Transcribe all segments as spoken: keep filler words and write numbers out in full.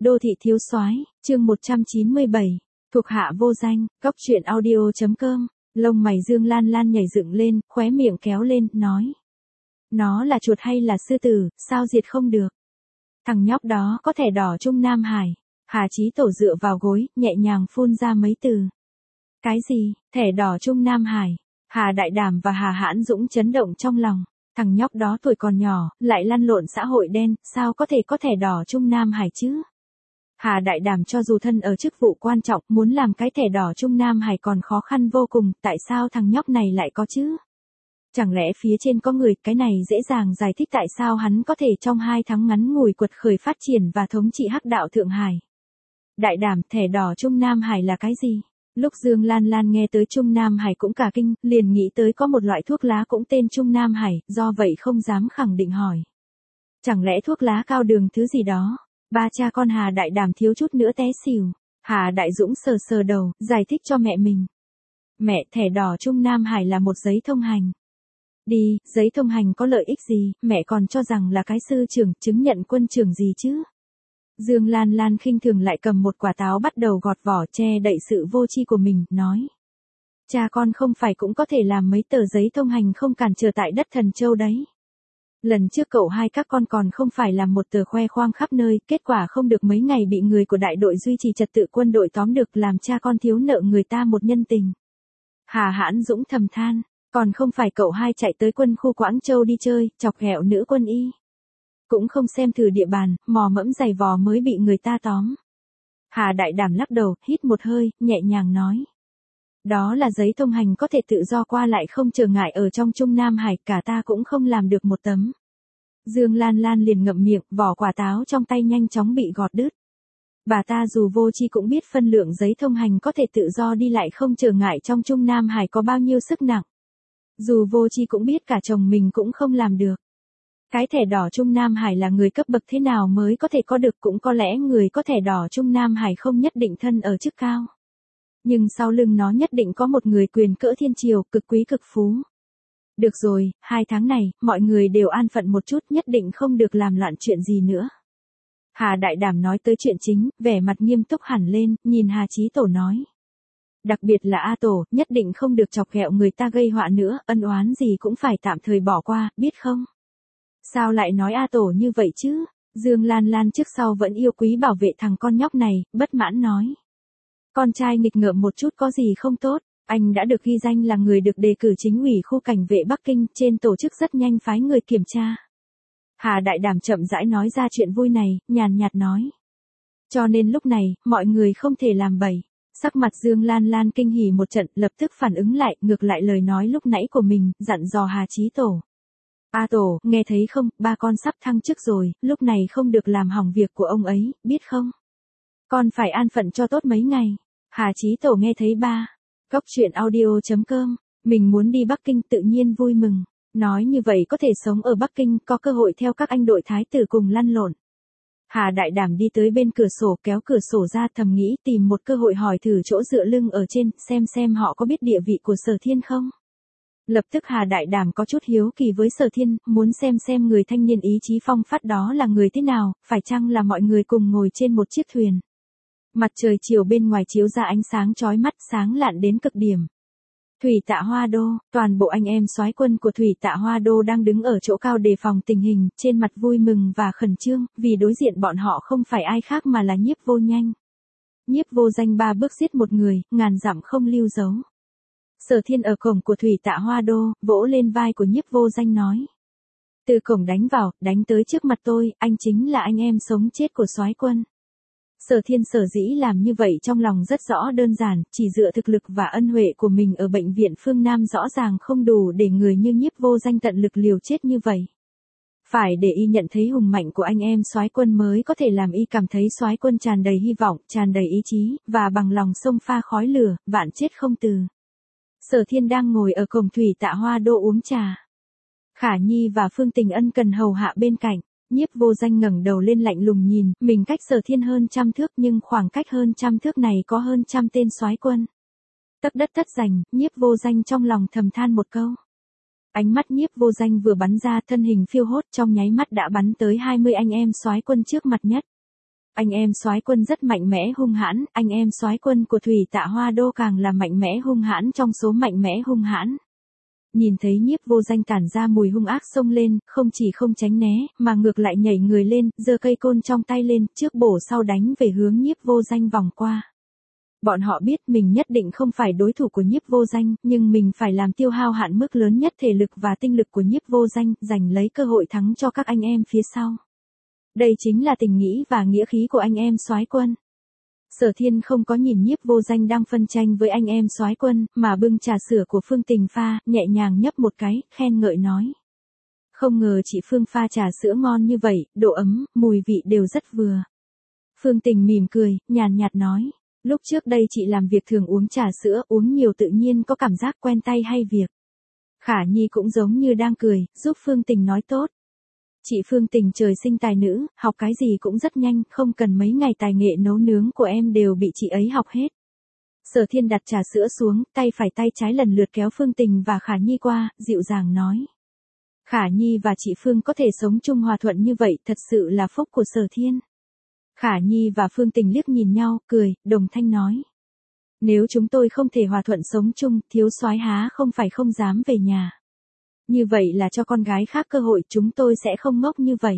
Đô thị thiếu soái, chương một trăm chín mươi bảy, thuộc hạ vô danh, góc truyện audio.com, lông mày Dương Lan Lan nhảy dựng lên, khóe miệng kéo lên, nói. Nó là chuột hay là sư tử, sao diệt không được? Thằng nhóc đó có thẻ đỏ Trung Nam Hải. Hà Chí Tổ dựa vào gối, nhẹ nhàng phun ra mấy từ. Cái gì, thẻ đỏ Trung Nam Hải? Hà Đại Đảm và Hà Hãn Dũng chấn động trong lòng. Thằng nhóc đó tuổi còn nhỏ, lại lăn lộn xã hội đen, sao có thể có thẻ đỏ Trung Nam Hải chứ? Hà Đại Đảm cho dù thân ở chức vụ quan trọng, muốn làm cái thẻ đỏ Trung Nam Hải còn khó khăn vô cùng, tại sao thằng nhóc này lại có chứ? Chẳng lẽ phía trên có người, cái này dễ dàng giải thích tại sao hắn có thể trong hai tháng ngắn ngủi quật khởi phát triển và thống trị hắc đạo Thượng Hải. Đại Đảm, thẻ đỏ Trung Nam Hải là cái gì? Lúc Dương Lan Lan nghe tới Trung Nam Hải cũng cả kinh, liền nghĩ tới có một loại thuốc lá cũng tên Trung Nam Hải, do vậy không dám khẳng định hỏi. Chẳng lẽ thuốc lá cao đường thứ gì đó? Ba cha con Hà Đại Đảm thiếu chút nữa té xỉu. Hà Đại Dũng sờ sờ đầu, giải thích cho mẹ mình. Mẹ, thẻ đỏ Trung Nam Hải là một giấy thông hành. Đi, giấy thông hành có lợi ích gì, mẹ còn cho rằng là cái sư trưởng, chứng nhận quân trưởng gì chứ? Dương Lan Lan khinh thường lại cầm một quả táo bắt đầu gọt vỏ che đậy sự vô tri của mình, nói. Cha con không phải cũng có thể làm mấy tờ giấy thông hành không cản trở tại đất Thần Châu đấy. Lần trước cậu hai các con còn không phải làm một tờ khoe khoang khắp nơi, kết quả không được mấy ngày bị người của đại đội duy trì trật tự quân đội tóm được, làm cha con thiếu nợ người ta một nhân tình. Hà Hãn Dũng thầm than, còn không phải cậu hai chạy tới quân khu Quảng Châu đi chơi, chọc ghẹo nữ quân y. Cũng không xem thử địa bàn, mò mẫm giày vò mới bị người ta tóm. Hà Đại Đảm lắc đầu, hít một hơi, nhẹ nhàng nói. Đó là giấy thông hành có thể tự do qua lại không trở ngại ở trong Trung Nam Hải, cả ta cũng không làm được một tấm. Dương Lan Lan liền ngậm miệng, vỏ quả táo trong tay nhanh chóng bị gọt đứt. Bà ta dù vô tri cũng biết phân lượng giấy thông hành có thể tự do đi lại không trở ngại trong Trung Nam Hải có bao nhiêu sức nặng. Dù vô tri cũng biết cả chồng mình cũng không làm được. Cái thẻ đỏ Trung Nam Hải là người cấp bậc thế nào mới có thể có được, cũng có lẽ người có thẻ đỏ Trung Nam Hải không nhất định thân ở chức cao. Nhưng sau lưng nó nhất định có một người quyền cỡ thiên triều, cực quý cực phú. Được rồi, hai tháng này, mọi người đều an phận một chút, nhất định không được làm loạn chuyện gì nữa. Hà Đại Đảm nói tới chuyện chính, vẻ mặt nghiêm túc hẳn lên, nhìn Hà Chí Tổ nói. Đặc biệt là A Tổ, nhất định không được chọc ghẹo người ta gây họa nữa, ân oán gì cũng phải tạm thời bỏ qua, biết không? Sao lại nói A Tổ như vậy chứ? Dương Lan Lan trước sau vẫn yêu quý bảo vệ thằng con nhóc này, bất mãn nói. Con trai nghịch ngợm một chút có gì không tốt, anh đã được ghi danh là người được đề cử chính ủy khu cảnh vệ Bắc Kinh, trên tổ chức rất nhanh phái người kiểm tra. Hà Đại Đảm chậm rãi nói ra chuyện vui này, nhàn nhạt nói. Cho nên lúc này, mọi người không thể làm bậy. Sắc mặt Dương Lan Lan kinh hỉ một trận, lập tức phản ứng lại, ngược lại lời nói lúc nãy của mình, dặn dò Hà Chí Tổ. A Tổ, nghe thấy không, ba con sắp thăng chức rồi, lúc này không được làm hỏng việc của ông ấy, biết không? Con phải an phận cho tốt mấy ngày. Hà Chí Tổ nghe thấy ba. Góc truyện audio.com, mình muốn đi Bắc Kinh tự nhiên vui mừng. Nói như vậy có thể sống ở Bắc Kinh, có cơ hội theo các anh đội thái tử cùng lăn lộn. Hà Đại Đảm đi tới bên cửa sổ, kéo cửa sổ ra, thầm nghĩ tìm một cơ hội hỏi thử chỗ dựa lưng ở trên, xem xem họ có biết địa vị của Sở Thiên không. Lập tức Hà Đại Đảm có chút hiếu kỳ với Sở Thiên, muốn xem xem người thanh niên ý chí phong phát đó là người thế nào, phải chăng là mọi người cùng ngồi trên một chiếc thuyền. Mặt trời chiều bên ngoài chiếu ra ánh sáng chói mắt, sáng lạn đến cực điểm. Thủy Tạ Hoa Đô, toàn bộ anh em soái quân của Thủy Tạ Hoa Đô đang đứng ở chỗ cao đề phòng tình hình, trên mặt vui mừng và khẩn trương, vì đối diện bọn họ không phải ai khác mà là Nhiếp Vô Nhanh. Nhiếp Vô Danh ba bước giết một người, ngàn dặm không lưu dấu. Sở Thiên ở cổng của Thủy Tạ Hoa Đô, vỗ lên vai của Nhiếp Vô Danh nói. Từ cổng đánh vào, đánh tới trước mặt tôi, anh chính là anh em sống chết của soái quân. Sở Thiên sở dĩ làm như vậy trong lòng rất rõ đơn giản, chỉ dựa thực lực và ân huệ của mình ở bệnh viện phương Nam rõ ràng không đủ để người như Nhiếp Vô Danh tận lực liều chết như vậy. Phải để y nhận thấy hùng mạnh của anh em soái quân mới có thể làm y cảm thấy soái quân tràn đầy hy vọng, tràn đầy ý chí, và bằng lòng xông pha khói lửa, vạn chết không từ. Sở Thiên đang ngồi ở cổng Thủy Tạ Hoa Đô uống trà. Khả Nhi và Phương Tình Ân cần hầu hạ bên cạnh. Nhiếp Vô Danh ngẩng đầu lên lạnh lùng nhìn, mình cách Sở Thiên hơn trăm thước nhưng khoảng cách hơn trăm thước này có hơn trăm tên soái quân. Tấc đất thất giành, Nhiếp Vô Danh trong lòng thầm than một câu. Ánh mắt Nhiếp Vô Danh vừa bắn ra, thân hình phiêu hốt trong nháy mắt đã bắn tới hai mươi anh em soái quân trước mặt nhất. Anh em soái quân rất mạnh mẽ hung hãn, anh em soái quân của Thủy Tạ Hoa Đô càng là mạnh mẽ hung hãn trong số mạnh mẽ hung hãn. Nhìn thấy Nhiếp Vô Danh tản ra mùi hung ác xông lên, không chỉ không tránh né, mà ngược lại nhảy người lên, giơ cây côn trong tay lên, trước bổ sau đánh về hướng Nhiếp Vô Danh vòng qua. Bọn họ biết mình nhất định không phải đối thủ của Nhiếp Vô Danh, nhưng mình phải làm tiêu hao hạn mức lớn nhất thể lực và tinh lực của Nhiếp Vô Danh, giành lấy cơ hội thắng cho các anh em phía sau. Đây chính là tình nghĩ và nghĩa khí của anh em soái quân. Sở Thiên không có nhìn Nhiếp Vô Danh đang phân tranh với anh em soái quân, mà bưng trà sữa của Phương Tình pha, nhẹ nhàng nhấp một cái, khen ngợi nói. Không ngờ chị Phương pha trà sữa ngon như vậy, độ ấm, mùi vị đều rất vừa. Phương Tình mỉm cười, nhàn nhạt nói. Lúc trước đây chị làm việc thường uống trà sữa, uống nhiều tự nhiên có cảm giác quen tay hay việc. Khả Nhi cũng giống như đang cười, giúp Phương Tình nói tốt. Chị Phương Tình trời sinh tài nữ, học cái gì cũng rất nhanh, không cần mấy ngày tài nghệ nấu nướng của em đều bị chị ấy học hết. Sở Thiên đặt trà sữa xuống, tay phải tay trái lần lượt kéo Phương Tình và Khả Nhi qua, dịu dàng nói. Khả Nhi và chị Phương có thể sống chung hòa thuận như vậy, thật sự là phúc của Sở Thiên. Khả Nhi và Phương Tình liếc nhìn nhau, cười, đồng thanh nói. Nếu chúng tôi không thể hòa thuận sống chung, thiếu soái há không phải không dám về nhà. Như vậy là cho con gái khác cơ hội, chúng tôi sẽ không ngốc như vậy.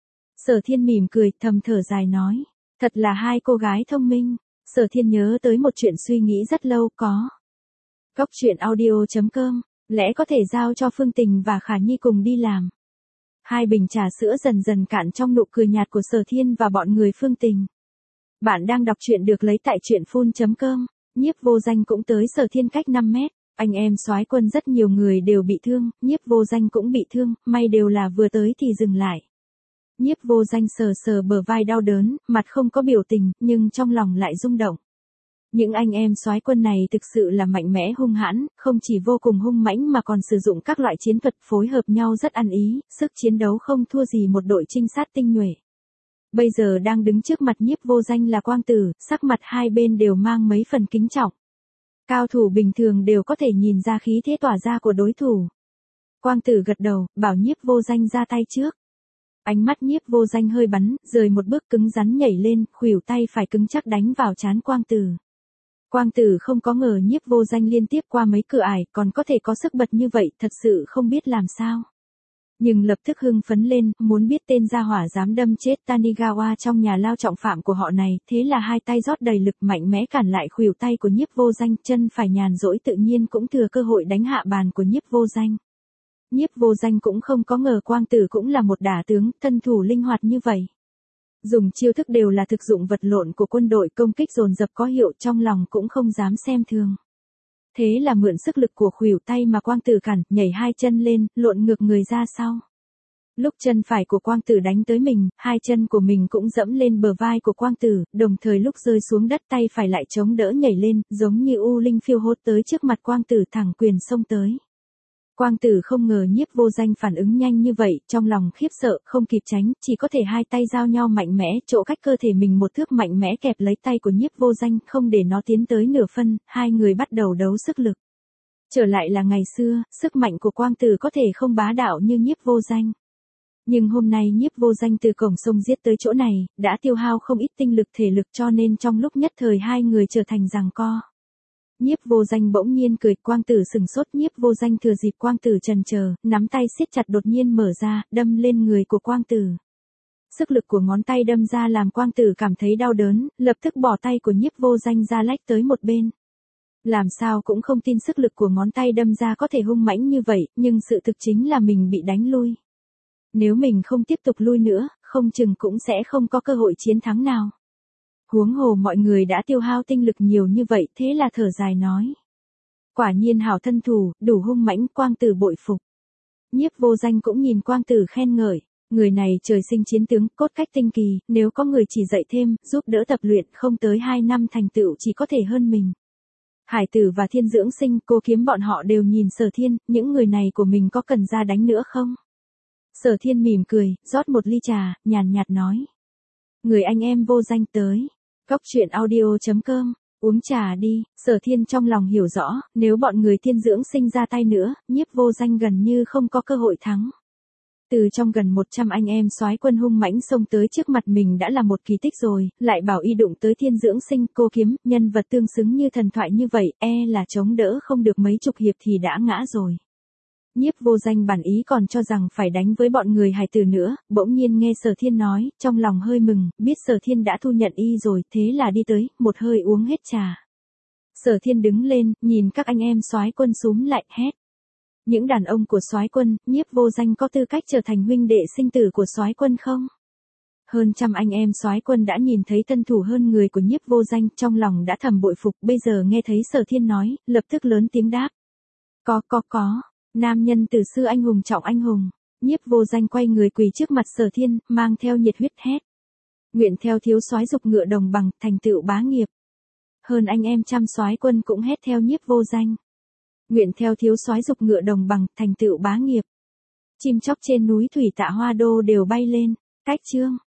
Sở Thiên mỉm cười, thầm thở dài nói. Thật là hai cô gái thông minh. Sở Thiên nhớ tới một chuyện suy nghĩ rất lâu có. Góc truyện audio chấm com, lẽ có thể giao cho Phương Tình và Khả Nhi cùng đi làm. Hai bình trà sữa dần dần cạn trong nụ cười nhạt của Sở Thiên và bọn người Phương Tình. Bạn đang đọc truyện được lấy tại truyện phun chấm com. Nhiếp Vô Danh cũng tới Sở Thiên cách năm mét. Anh em soái quân rất nhiều người đều bị thương, Nhiếp Vô Danh cũng bị thương, may đều là vừa tới thì dừng lại. Nhiếp Vô Danh sờ sờ bờ vai đau đớn, mặt không có biểu tình, nhưng trong lòng lại rung động. Những anh em soái quân này thực sự là mạnh mẽ hung hãn, không chỉ vô cùng hung mãnh mà còn sử dụng các loại chiến thuật phối hợp nhau rất ăn ý, sức chiến đấu không thua gì một đội trinh sát tinh nhuệ. Bây giờ đang đứng trước mặt Nhiếp Vô Danh là Quang Tử, sắc mặt hai bên đều mang mấy phần kính trọng. Cao thủ bình thường đều có thể nhìn ra khí thế tỏa ra của đối thủ. Quang Tử gật đầu, bảo Nhiếp Vô Danh ra tay trước. Ánh mắt Nhiếp Vô Danh hơi bắn, rời một bước cứng rắn nhảy lên, khuỷu tay phải cứng chắc đánh vào trán Quang Tử. Quang Tử không có ngờ Nhiếp Vô Danh liên tiếp qua mấy cửa ải, còn có thể có sức bật như vậy, thật sự không biết làm sao. Nhưng lập tức hưng phấn lên, muốn biết tên gia hỏa dám đâm chết Tanigawa trong nhà lao trọng phạm của họ này, thế là hai tay rót đầy lực mạnh mẽ cản lại khuỷu tay của Nhiếp Vô Danh, chân phải nhàn rỗi tự nhiên cũng thừa cơ hội đánh hạ bàn của Nhiếp Vô Danh. Nhiếp Vô Danh cũng không có ngờ Quang Tử cũng là một đả tướng, thân thủ linh hoạt như vậy. Dùng chiêu thức đều là thực dụng vật lộn của quân đội, công kích dồn dập có hiệu, trong lòng cũng không dám xem thường. Thế là mượn sức lực của khuỷu tay mà Quang Tử cản, nhảy hai chân lên, lộn ngược người ra sau. Lúc chân phải của Quang Tử đánh tới mình, hai chân của mình cũng dẫm lên bờ vai của Quang Tử, đồng thời lúc rơi xuống đất tay phải lại chống đỡ nhảy lên, giống như u linh phiêu hốt tới trước mặt Quang Tử thẳng quyền xông tới. Quang Tử không ngờ Nhiếp Vô Danh phản ứng nhanh như vậy, trong lòng khiếp sợ, không kịp tránh, chỉ có thể hai tay giao nhau mạnh mẽ, chỗ cách cơ thể mình một thước mạnh mẽ kẹp lấy tay của Nhiếp Vô Danh, không để nó tiến tới nửa phân, hai người bắt đầu đấu sức lực. Trở lại là ngày xưa, sức mạnh của Quang Tử có thể không bá đạo như Nhiếp Vô Danh. Nhưng hôm nay Nhiếp Vô Danh từ cổng sông giết tới chỗ này, đã tiêu hao không ít tinh lực thể lực cho nên trong lúc nhất thời hai người trở thành giằng co. Nhiếp Vô Danh bỗng nhiên cười, Quang Tử sừng sốt, Nhiếp Vô Danh thừa dịp Quang Tử chần chờ, nắm tay siết chặt đột nhiên mở ra, đâm lên người của Quang Tử. Sức lực của ngón tay đâm ra làm Quang Tử cảm thấy đau đớn, lập tức bỏ tay của Nhiếp Vô Danh ra lách tới một bên. Làm sao cũng không tin sức lực của ngón tay đâm ra có thể hung mãnh như vậy, nhưng sự thực chính là mình bị đánh lui. Nếu mình không tiếp tục lui nữa, không chừng cũng sẽ không có cơ hội chiến thắng nào. Huống hồ mọi người đã tiêu hao tinh lực nhiều như vậy, thế là thở dài nói. Quả nhiên hảo thân thủ, đủ hung mãnh, Quang Tử bội phục. Nhiếp Vô Danh cũng nhìn Quang Tử khen ngợi, người này trời sinh chiến tướng, cốt cách tinh kỳ, nếu có người chỉ dạy thêm, giúp đỡ tập luyện, không tới hai năm thành tựu chỉ có thể hơn mình. Hải Tử và Thiên Dưỡng Sinh, Cô Kiếm bọn họ đều nhìn Sở Thiên, những người này của mình có cần ra đánh nữa không? Sở Thiên mỉm cười, rót một ly trà, nhàn nhạt nói. Người anh em Vô Danh tới. Góc truyện audio chấm com, uống trà đi. Sở Thiên trong lòng hiểu rõ, nếu bọn người Thiên Dưỡng Sinh ra tay nữa, Nhiếp Vô Danh gần như không có cơ hội thắng. Từ trong gần một trăm anh em soái quân hung mãnh xông tới trước mặt mình đã là một kỳ tích rồi, lại bảo y đụng tới Thiên Dưỡng Sinh, cô kiếm, nhân vật tương xứng như thần thoại như vậy, e là chống đỡ không được mấy chục hiệp thì đã ngã rồi. Nhiếp Vô Danh bản ý còn cho rằng phải đánh với bọn người hài tử nữa, bỗng nhiên nghe Sở Thiên nói, trong lòng hơi mừng, biết Sở Thiên đã thu nhận y rồi, thế là đi tới, một hơi uống hết trà. Sở Thiên đứng lên, nhìn các anh em soái quân xúm lại, hét. Những đàn ông của soái quân, Nhiếp Vô Danh có tư cách trở thành huynh đệ sinh tử của soái quân không? Hơn trăm anh em soái quân đã nhìn thấy thân thủ hơn người của Nhiếp Vô Danh, trong lòng đã thầm bội phục, bây giờ nghe thấy Sở Thiên nói, lập tức lớn tiếng đáp. Có có có, nam nhân từ xưa anh hùng trọng anh hùng. Nhiếp Vô Danh quay người quỳ trước mặt Sở Thiên, mang theo nhiệt huyết hét. Nguyện theo thiếu soái dục ngựa đồng bằng, thành tựu bá nghiệp. Hơn anh em trăm soái quân cũng hét theo Nhiếp Vô Danh. Nguyện theo thiếu soái dục ngựa đồng bằng, thành tựu bá nghiệp. Chim chóc trên núi thủy Tạ Hoa Đô đều bay lên. Cách chương